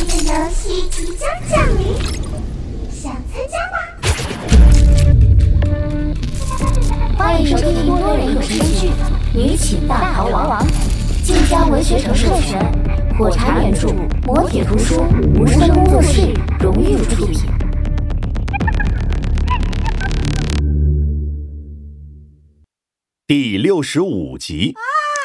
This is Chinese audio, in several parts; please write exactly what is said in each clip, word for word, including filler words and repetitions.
的游戏即将降临，想参加吗？ 欢迎收听多人有声剧《女寝大逃亡》，晋江文学城授权，火柴原著，磨铁图书，无声工作室荣誉出品。 第六十五集。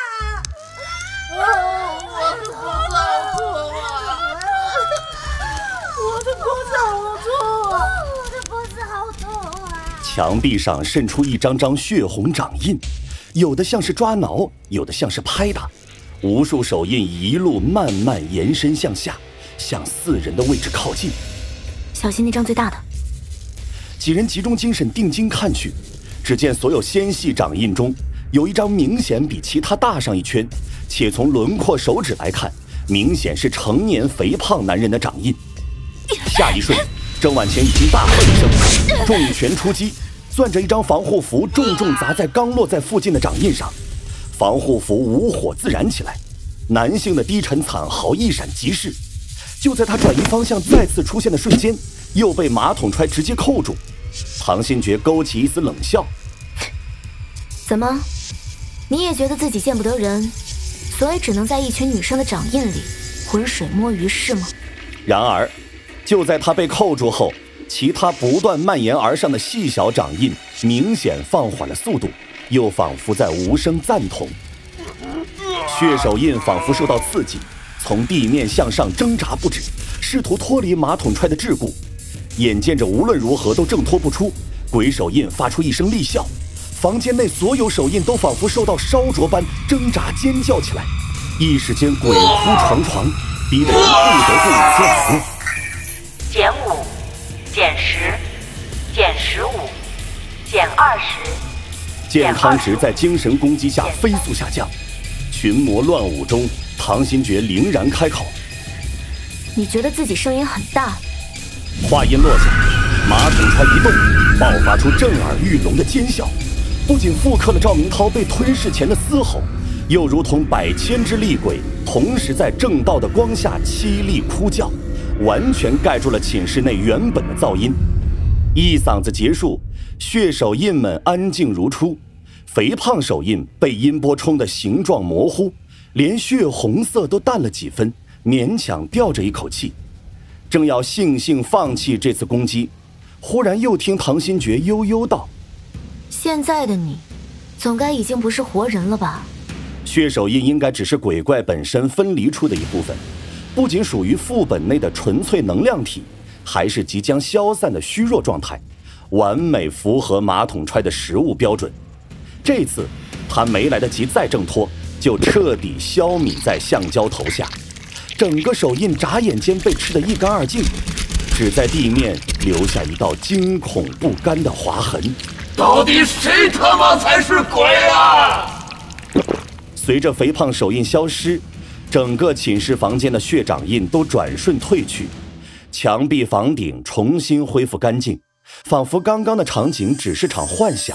墙壁上渗出一张张血红掌印，有的像是抓挠，有的像是拍打，无数手印一路慢慢延伸向下，向四人的位置靠近。 小心那张最大的。 几人集中精神定睛看去，只见所有纤细掌印中有一张明显比其他大上一圈，且从轮廓手指来看，明显是成年肥胖男人的掌印。下一瞬，郑婉晴已经大喝一声，重拳出击，攥着一张防护符重重砸在刚落在附近的掌印上，防护符无火自燃起来，男性的低沉惨嚎一闪即逝。就在他转移方向再次出现的瞬间，又被马桶揣直接扣住。唐新觉勾起一丝冷笑： 怎么，你也觉得自己见不得人，所以只能在一群女生的掌印里浑水摸鱼是吗？ 然而就在他被扣住后，其他不断蔓延而上的细小掌印明显放缓了速度，又仿佛在无声赞同。血手印仿佛受到刺激，从地面向上挣扎不止，试图脱离马桶揣的桎梏。眼见着无论如何都挣脱不出，鬼手印发出一声厉笑，房间内所有手印都仿佛受到烧灼般挣扎尖叫起来，一时间鬼哭床床，逼得人不得不往下落。 减五，减十，减十五，减二十。 健康值在精神攻击下飞速下降，群魔乱舞中，唐新觉凛然开口： 你觉得自己声音很大？ 话音落下，马桶揣一动，爆发出震耳欲聋的尖笑，不仅复刻了赵明涛被吞噬前的嘶吼，又如同百千只厉鬼同时在正道的光下凄厉哭叫，完全盖住了寝室内原本的噪音。一嗓子结束，血手印们安静如初，肥胖手印被音波冲得形状模糊，连血红色都淡了几分，勉强吊着一口气。正要悻悻放弃这次攻击，忽然又听唐新觉悠悠道： 现在的你总该已经不是活人了吧？ 血手印应该只是鬼怪本身分离出的一部分，不仅属于副本内的纯粹能量体，还是即将消散的虚弱状态，完美符合马桶揣的食物标准。这次他没来得及再挣脱，就彻底消弭在橡胶头下，整个手印眨眼间被吃得一干二净，只在地面留下一道惊恐不甘的划痕。 到底谁他妈才是鬼啊？ 随着肥胖手印消失，整个寝室房间的血掌印都转瞬褪去，墙壁房顶重新恢复干净，仿佛刚刚的场景只是场幻想。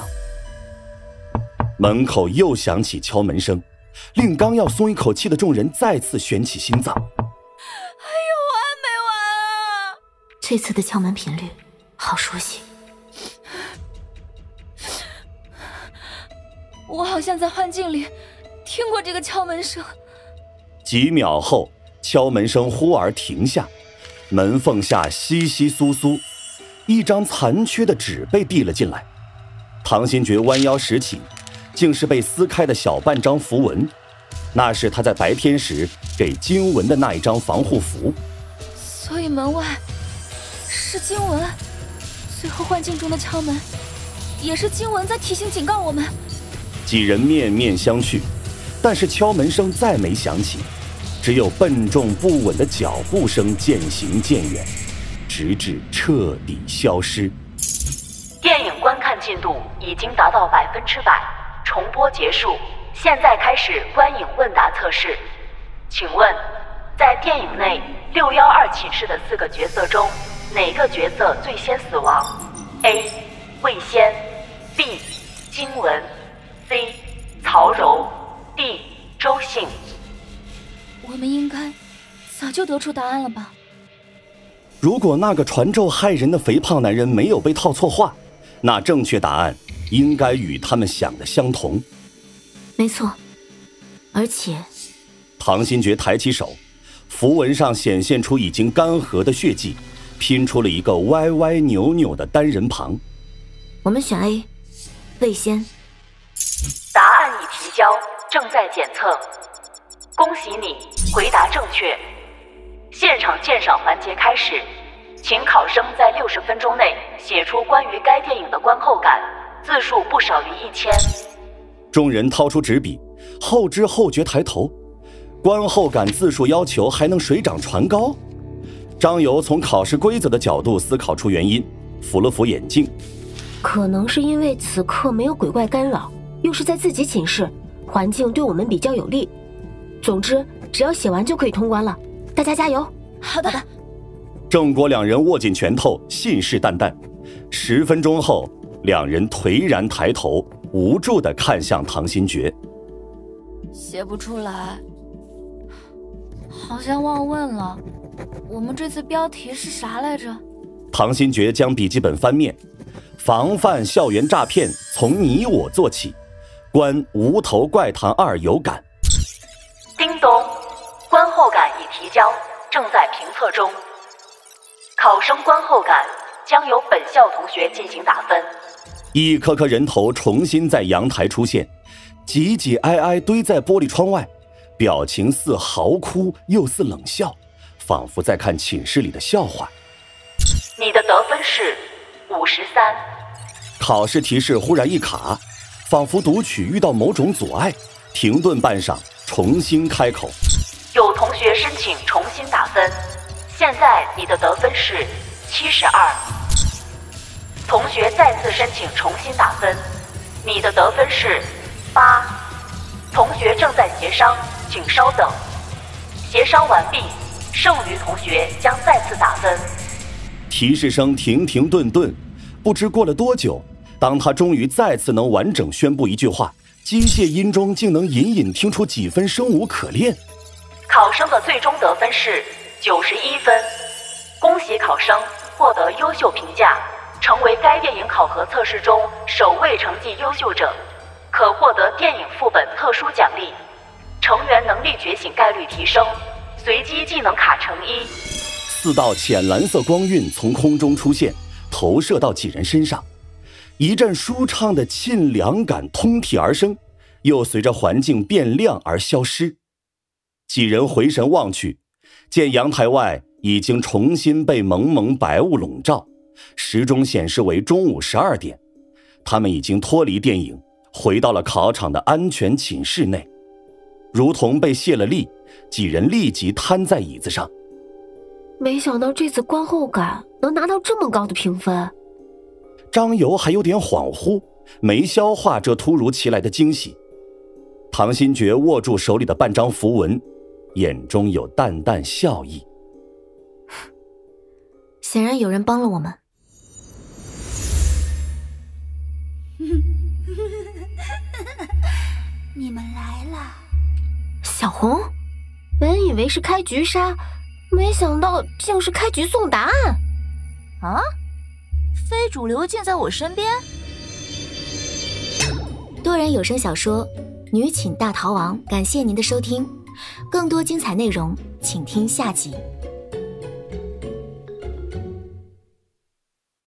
门口又响起敲门声，令刚要松一口气的众人再次悬起心脏。 还有完没完啊？ 这次的敲门频率好熟悉， 我好像在幻境里听过这个敲门声。 几秒后，敲门声忽而停下，门缝下窸窸窣窣，一张残缺的纸被递了进来。唐新觉弯腰拾起，竟是被撕开的小半张符文，那是他在白天时给经文的那一张防护符。 所以门外是经文，最后幻境中的敲门也是经文在提醒警告我们。 几人面面相觑，但是敲门声再没响起，只有笨重不稳的脚步声渐行渐远，直至彻底消失。 电影观看进度已经达到百分之百，重播结束，现在开始观影问答测试。请问，在电影内六一二寝室的四个角色中，哪个角色最先死亡 ？A. 魏仙 B. 经文 C. 曹柔 D. 周信。 我们应该早就得出答案了吧？ 如果那个传咒害人的肥胖男人没有被套错话，那正确答案应该与他们想的相同。 没错，而且…… 唐新觉抬起手，符文上显现出已经干涸的血迹，拼出了一个歪歪扭扭的单人旁。 我们选 A， 魏仙。 答案已提交，正在检测。恭喜你，回答正确。现场鉴赏环节开始，请考生在六十分钟内写出关于该电影的观后感，字数不少于一千。 众人掏出纸笔，后知后觉抬头，观后感字数要求还能水涨船高？张游从考试规则的角度思考出原因，扶了扶眼镜。 可能是因为此刻没有鬼怪干扰，又是在自己寝室，环境对我们比较有利。总之，只要写完就可以通关了，大家加油！ 好的。 郑国两人握紧拳头，信誓旦旦。十分钟后，两人颓然抬头，无助地看向唐新觉。 写不出来，好像忘问了，我们这次标题是啥来着？ 唐新觉将笔记本翻面，防范校园诈骗从你我做起，观无头怪谈二有感。 叮咚，观后感已提交，正在评测中。考生观后感将由本校同学进行打分。 一颗颗人头重新在阳台出现，挤挤挨挨堆在玻璃窗外，表情似嚎哭又似冷笑，仿佛在看寝室里的笑话。 你的得分是五十三。 考试提示忽然一卡，仿佛读取遇到某种阻碍，停顿半晌，重新开口。 有同学申请重新打分，现在你的得分是七十二。同学再次申请重新打分，你的得分是八。同学正在协商，请稍等。协商完毕，剩余同学将再次打分。 提示声停停顿顿，不知过了多久，当他终于再次能完整宣布一句话，机械音中竟能隐隐听出几分生无可恋。 考生的最终得分是九十一分，恭喜考生获得优秀评价，成为该电影考核测试中首位成绩优秀者，可获得电影副本特殊奖励。成员能力觉醒概率提升，随机技能卡乘一。 四道浅蓝色光晕从空中出现，投射到几人身上，一阵舒畅的沁凉感通体而生，又随着环境变亮而消失。几人回神望去，见阳台外已经重新被蒙蒙白雾笼罩，时钟显示为中午十二点。他们已经脱离电影，回到了考场的安全寝室内。如同被卸了力，几人立即瘫在椅子上。 没想到这次观后感能拿到这么高的评分。 张游还有点恍惚，没消化这突如其来的惊喜。唐新觉握住手里的半张符文，眼中有淡淡笑意。 显然有人帮了我们。 你们来了。 小红，本以为是开局杀，没想到竟是开局送答案。 啊？非主流竟在我身边？ 多人有声小说《女寝大逃亡》，感谢您的收听，更多精彩内容请听下集。